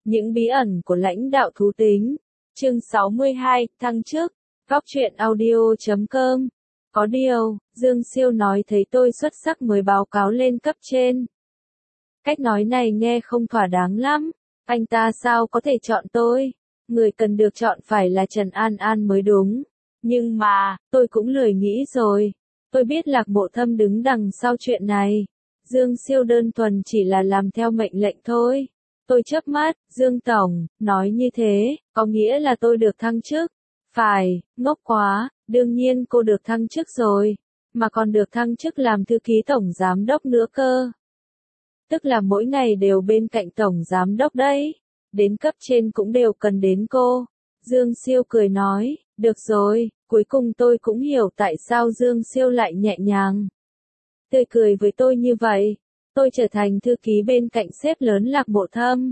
Những bí ẩn của lãnh đạo thú tính. Chương 62, thăng chức. Góc truyện audio.com. Có điều, Dương Siêu nói thấy tôi xuất sắc mới báo cáo lên cấp trên. Cách nói này nghe không thỏa đáng lắm. Anh ta sao có thể chọn tôi? Người cần được chọn phải là Trần An An mới đúng. Nhưng mà, tôi cũng lười nghĩ rồi. Tôi biết Lạc Mộ Thâm đứng đằng sau chuyện này. Dương Siêu đơn thuần chỉ là làm theo mệnh lệnh thôi. Tôi chớp mắt, Dương Tổng, nói như thế, có nghĩa là tôi được thăng chức. Phải, ngốc quá, đương nhiên cô được thăng chức rồi. Mà còn được thăng chức làm thư ký tổng giám đốc nữa cơ. Tức là mỗi ngày đều bên cạnh tổng giám đốc đấy. Đến cấp trên cũng đều cần đến cô. Dương Siêu cười nói, được rồi, cuối cùng tôi cũng hiểu tại sao Dương Siêu lại nhẹ nhàng tươi cười với tôi như vậy. Tôi trở thành thư ký bên cạnh sếp lớn Lạc Mộ Thâm.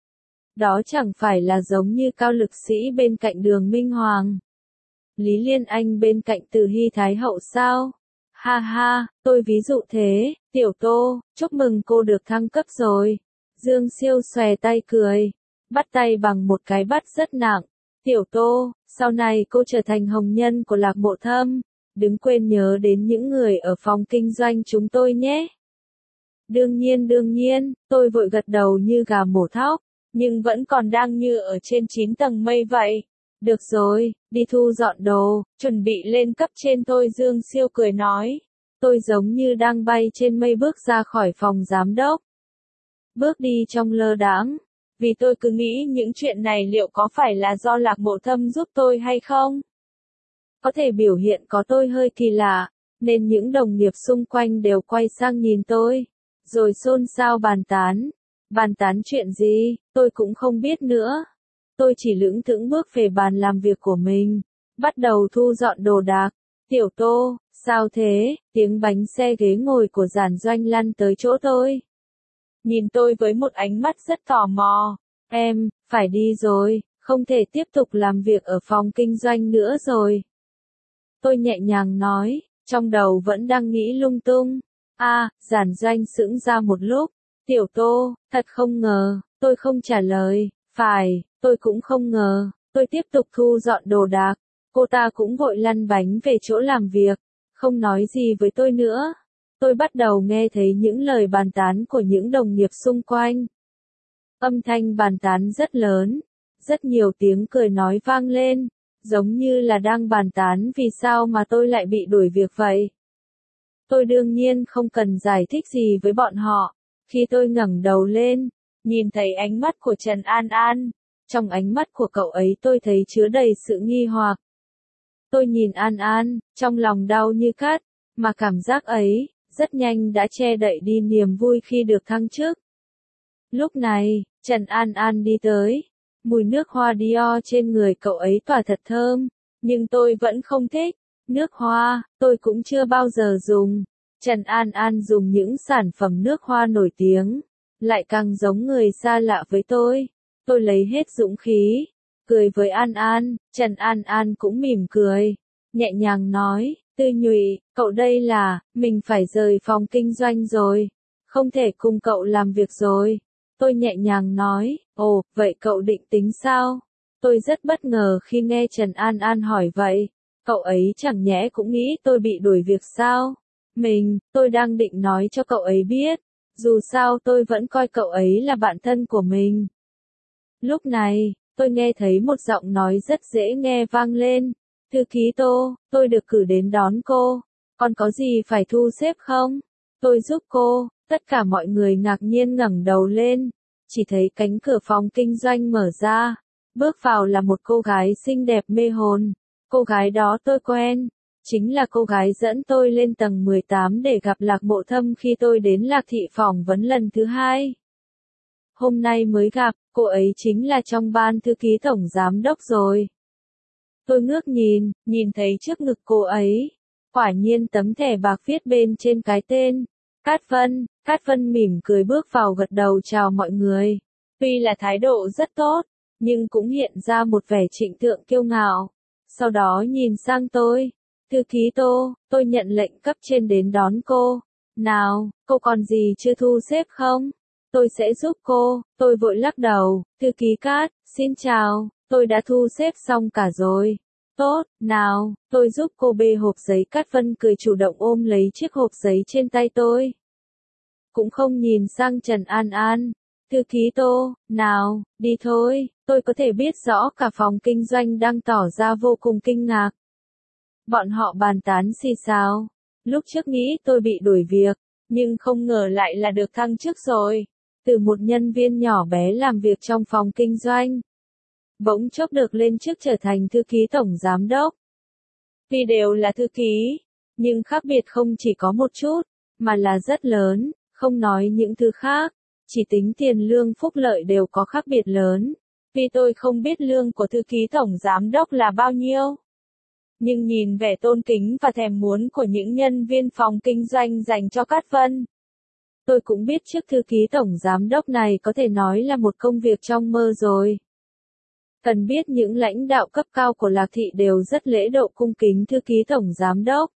Đó chẳng phải là giống như Cao Lực Sĩ bên cạnh Đường Minh Hoàng, Lý Liên Anh bên cạnh Từ Hy Thái Hậu sao? Ha ha, tôi ví dụ thế. Tiểu Tô, chúc mừng cô được thăng cấp rồi. Dương Siêu xòe tay cười, bắt tay bằng một cái bắt rất nặng. Tiểu Tô, sau này cô trở thành hồng nhân của Lạc Mộ Thâm. Đừng quên nhớ đến những người ở phòng kinh doanh chúng tôi nhé. Đương nhiên, tôi vội gật đầu như gà mổ thóc, nhưng vẫn còn đang như ở trên 9 tầng mây vậy. Được rồi, đi thu dọn đồ, chuẩn bị lên cấp trên thôi. Dương Siêu cười nói. Tôi giống như đang bay trên mây bước ra khỏi phòng giám đốc. Bước đi trong lơ đãng, vì tôi cứ nghĩ những chuyện này liệu có phải là do Lạc Mộ Thâm giúp tôi hay không? Có thể biểu hiện có tôi hơi kỳ lạ, nên những đồng nghiệp xung quanh đều quay sang nhìn tôi, rồi xôn xao bàn tán. Bàn tán chuyện gì, tôi cũng không biết nữa. Tôi chỉ lững thững bước về bàn làm việc của mình, bắt đầu thu dọn đồ đạc. Tiểu Tô, sao thế? Tiếng bánh xe ghế ngồi của Giản Doanh lăn tới chỗ tôi. Nhìn tôi với một ánh mắt rất tò mò. Em, phải đi rồi, không thể tiếp tục làm việc ở phòng kinh doanh nữa rồi. Tôi nhẹ nhàng nói, trong đầu vẫn đang nghĩ lung tung. Giản Doanh sững ra một lúc. Tiểu Tô, thật không ngờ, tôi không trả lời. Phải, tôi cũng không ngờ. Tôi tiếp tục thu dọn đồ đạc. Cô ta cũng vội lăn bánh về chỗ làm việc, không nói gì với tôi nữa. Tôi bắt đầu nghe thấy những lời bàn tán của những đồng nghiệp xung quanh. Âm thanh bàn tán rất lớn, rất nhiều tiếng cười nói vang lên, giống như là đang bàn tán vì sao mà tôi lại bị đuổi việc vậy. Tôi đương nhiên không cần giải thích gì với bọn họ. Khi tôi ngẩng đầu lên, nhìn thấy ánh mắt của Trần An An, trong ánh mắt của cậu ấy tôi thấy chứa đầy sự nghi hoặc. Tôi nhìn An An, trong lòng đau như cắt, mà cảm giác ấy, rất nhanh đã che đậy đi niềm vui khi được thăng chức. Lúc này, Trần An An đi tới, mùi nước hoa Dior trên người cậu ấy tỏa thật thơm, nhưng tôi vẫn không thích. Nước hoa, tôi cũng chưa bao giờ dùng. Trần An An dùng những sản phẩm nước hoa nổi tiếng, lại càng giống người xa lạ với tôi. Tôi lấy hết dũng khí, cười với An An. Trần An An cũng mỉm cười, nhẹ nhàng nói, Tư Nhụy, cậu đây là, mình phải rời phòng kinh doanh rồi, không thể cùng cậu làm việc rồi. Tôi nhẹ nhàng nói, ồ, vậy cậu định tính sao? Tôi rất bất ngờ khi nghe Trần An An hỏi vậy. Cậu ấy chẳng nhẽ cũng nghĩ tôi bị đuổi việc sao? Tôi đang định nói cho cậu ấy biết, dù sao tôi vẫn coi cậu ấy là bạn thân của mình. Lúc này, tôi nghe thấy một giọng nói rất dễ nghe vang lên. Thư ký Tô, tôi được cử đến đón cô. Còn có gì phải thu xếp không? Tôi giúp cô. Tất cả mọi người ngạc nhiên ngẩng đầu lên. Chỉ thấy cánh cửa phòng kinh doanh mở ra. Bước vào là một cô gái xinh đẹp mê hồn. Cô gái đó tôi quen. Chính là cô gái dẫn tôi lên tầng 18 để gặp Lạc Mộ Thâm khi tôi đến Lạc Thị phỏng vấn lần thứ 2. Hôm nay mới gặp, cô ấy chính là trong ban thư ký tổng giám đốc rồi. Tôi ngước nhìn thấy trước ngực cô ấy, quả nhiên tấm thẻ bạc viết bên trên cái tên, Cát Vân mỉm cười bước vào gật đầu chào mọi người. Tuy là thái độ rất tốt, nhưng cũng hiện ra một vẻ trịnh thượng kiêu ngạo. Sau đó nhìn sang tôi, thư ký Tô, tôi nhận lệnh cấp trên đến đón cô. Nào, cô còn gì chưa thu xếp không? Tôi sẽ giúp cô, tôi vội lắc đầu, thư ký Cát, xin chào, tôi đã thu xếp xong cả rồi. Tốt, nào, tôi giúp cô bê hộp giấy. Cát Vân cười chủ động ôm lấy chiếc hộp giấy trên tay tôi. Cũng không nhìn sang Trần An An. Thư ký Tô, nào, đi thôi, tôi có thể biết rõ cả phòng kinh doanh đang tỏ ra vô cùng kinh ngạc. Bọn họ bàn tán xì xào. Lúc trước nghĩ tôi bị đuổi việc, nhưng không ngờ lại là được thăng chức rồi. Từ một nhân viên nhỏ bé làm việc trong phòng kinh doanh, bỗng chốc được lên chức trở thành thư ký tổng giám đốc. Tuy đều là thư ký, nhưng khác biệt không chỉ có một chút, mà là rất lớn, không nói những thứ khác, chỉ tính tiền lương phúc lợi đều có khác biệt lớn. Tuy tôi không biết lương của thư ký tổng giám đốc là bao nhiêu, nhưng nhìn vẻ tôn kính và thèm muốn của những nhân viên phòng kinh doanh dành cho Cát Vân, tôi cũng biết chức thư ký tổng giám đốc này có thể nói là một công việc trong mơ rồi. Cần biết những lãnh đạo cấp cao của Lạc Thị đều rất lễ độ cung kính thư ký tổng giám đốc.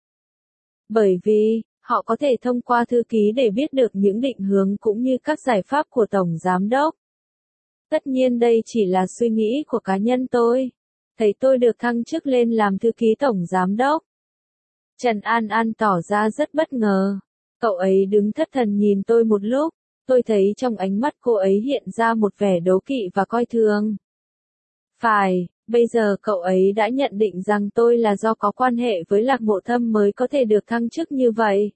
Bởi vì, họ có thể thông qua thư ký để biết được những định hướng cũng như các giải pháp của tổng giám đốc. Tất nhiên đây chỉ là suy nghĩ của cá nhân tôi. Thấy tôi được thăng chức lên làm thư ký tổng giám đốc, Trần An An tỏ ra rất bất ngờ. Cậu ấy đứng thất thần nhìn tôi một lúc, tôi thấy trong ánh mắt cô ấy hiện ra một vẻ đố kỵ và coi thường. Phải, bây giờ cậu ấy đã nhận định rằng tôi là do có quan hệ với Lạc Mộ Thâm mới có thể được thăng chức như vậy.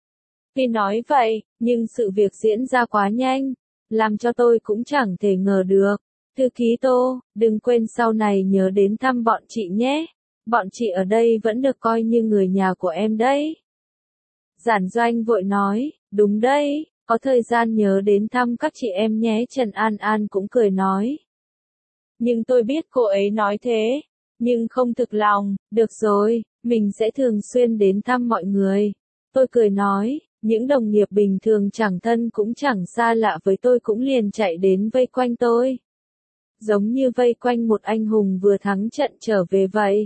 Tuy nói vậy, nhưng sự việc diễn ra quá nhanh, làm cho tôi cũng chẳng thể ngờ được. Thư ký Tô, đừng quên sau này nhớ đến thăm bọn chị nhé. Bọn chị ở đây vẫn được coi như người nhà của em đấy. Giản Doanh vội nói, đúng đấy, có thời gian nhớ đến thăm các chị em nhé. Trần An An cũng cười nói. Nhưng tôi biết cô ấy nói thế, nhưng không thực lòng. Được rồi, mình sẽ thường xuyên đến thăm mọi người. Tôi cười nói, những đồng nghiệp bình thường chẳng thân cũng chẳng xa lạ với tôi cũng liền chạy đến vây quanh tôi. Giống như vây quanh một anh hùng vừa thắng trận trở về vậy.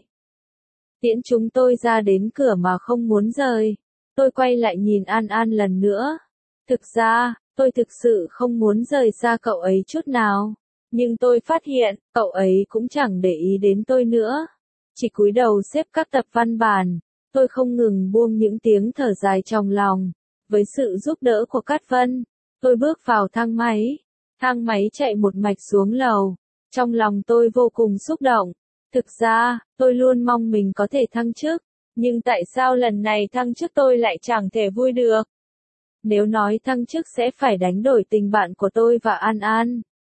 Tiễn chúng tôi ra đến cửa mà không muốn rời. Tôi quay lại nhìn An An lần nữa. Thực ra, tôi thực sự không muốn rời xa cậu ấy chút nào. Nhưng tôi phát hiện, cậu ấy cũng chẳng để ý đến tôi nữa. Chỉ cúi đầu xếp các tập văn bản. Tôi không ngừng buông những tiếng thở dài trong lòng. Với sự giúp đỡ của Cát Vân, tôi bước vào thang máy. Thang máy chạy một mạch xuống lầu. Trong lòng tôi vô cùng xúc động. Thực ra, tôi luôn mong mình có thể thăng chức. Nhưng tại sao lần này thăng chức tôi lại chẳng thể vui được? Nếu nói thăng chức sẽ phải đánh đổi tình bạn của tôi và An An,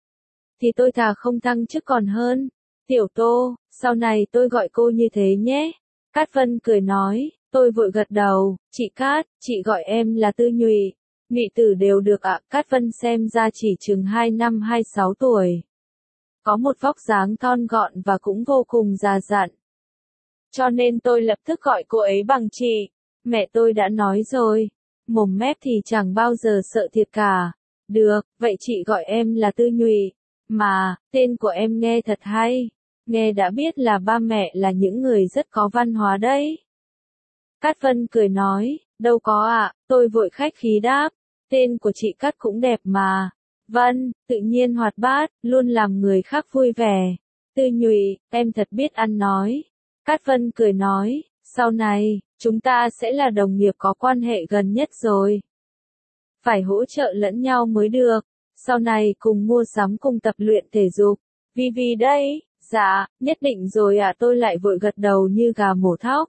thì tôi thà không thăng chức còn hơn. Tiểu Tô, sau này tôi gọi cô như thế nhé. Cát Vân cười nói, tôi vội gật đầu, chị Cát, chị gọi em là Tư Nhụy. Nhụy tử đều được ạ. Cát Vân xem ra chỉ chừng 25-26 tuổi. Có một vóc dáng thon gọn và cũng vô cùng già dặn. Cho nên tôi lập tức gọi cô ấy bằng chị. Mẹ tôi đã nói rồi, mồm mép thì chẳng bao giờ sợ thiệt cả. Được, vậy chị gọi em là Tư Nhụy. Mà, tên của em nghe thật hay. Nghe đã biết là ba mẹ là những người rất có văn hóa đấy. Cát Vân cười nói, đâu có ạ, tôi vội khách khí đáp. Tên của chị Cát cũng đẹp mà. Vân, tự nhiên hoạt bát, luôn làm người khác vui vẻ. Tư Nhụy, em thật biết ăn nói. Cát Vân cười nói, sau này, chúng ta sẽ là đồng nghiệp có quan hệ gần nhất rồi. Phải hỗ trợ lẫn nhau mới được. Sau này cùng mua sắm cùng tập luyện thể dục. Vì đây, dạ, nhất định rồi ạ. Tôi lại vội gật đầu như gà mổ thóc.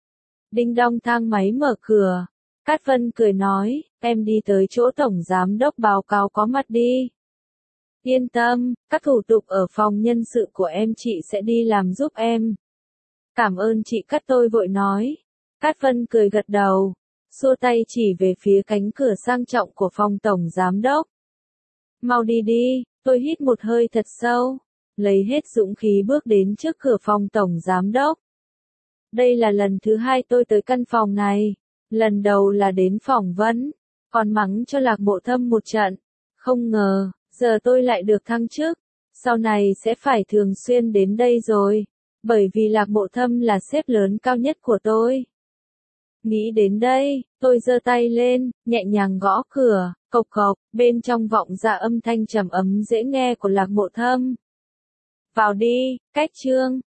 Đinh đong thang máy mở cửa. Cát Vân cười nói, em đi tới chỗ tổng giám đốc báo cáo có mặt đi. Yên tâm, các thủ tục ở phòng nhân sự của em chị sẽ đi làm giúp em. Cảm ơn chị Cát, tôi vội nói. Cát Vân cười gật đầu, xua tay chỉ về phía cánh cửa sang trọng của phòng tổng giám đốc. Mau đi đi, tôi hít một hơi thật sâu, lấy hết dũng khí bước đến trước cửa phòng tổng giám đốc. Đây là lần thứ hai tôi tới căn phòng này. Lần đầu là đến phỏng vấn, còn mắng cho Lạc Mộ Thâm một trận. Không ngờ, giờ tôi lại được thăng chức. Sau này sẽ phải thường xuyên đến đây rồi. Bởi vì Lạc Mộ Thâm là sếp lớn cao nhất của tôi. Nghĩ đến đây, tôi giơ tay lên, nhẹ nhàng gõ cửa. Cộc cộc, bên trong vọng ra âm thanh trầm ấm dễ nghe của Lạc Mộ Thâm. Vào đi, cách chương.